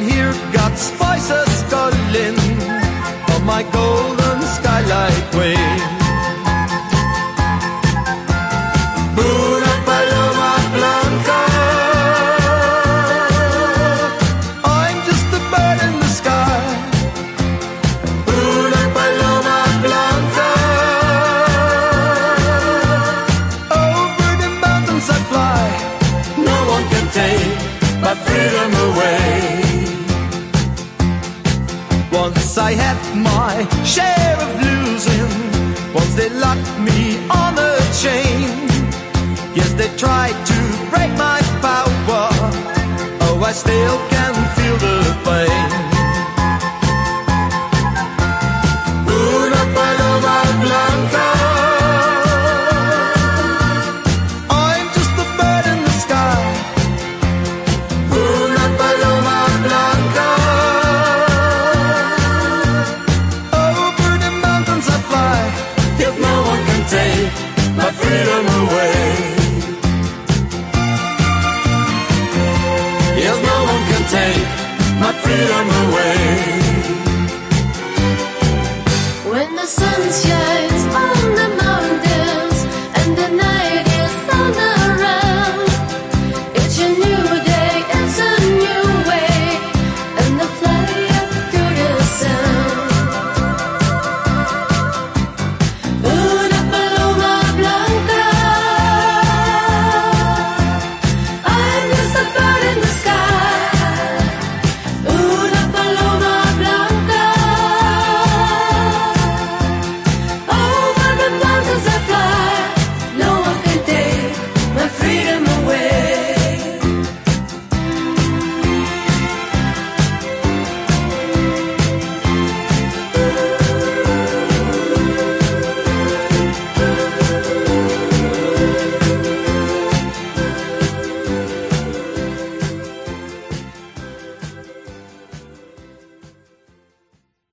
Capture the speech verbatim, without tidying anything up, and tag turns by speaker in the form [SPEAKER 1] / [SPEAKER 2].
[SPEAKER 1] hear God's voices calling on my golden skylight way. Una paloma blanca, I'm just a bird in the sky. Una paloma blanca, over the mountains I fly. No one can take my freedom away. Once I had my share of losing, once they locked me on a chain. Yes, they tried to break my power, oh, I still can feel the pain. Una paloma blanca, I'm just a bird in the sky. Una paloma blanca, over the mountains I fly. Yes, no one can take my freedom away. Yes, no one can take my freedom away.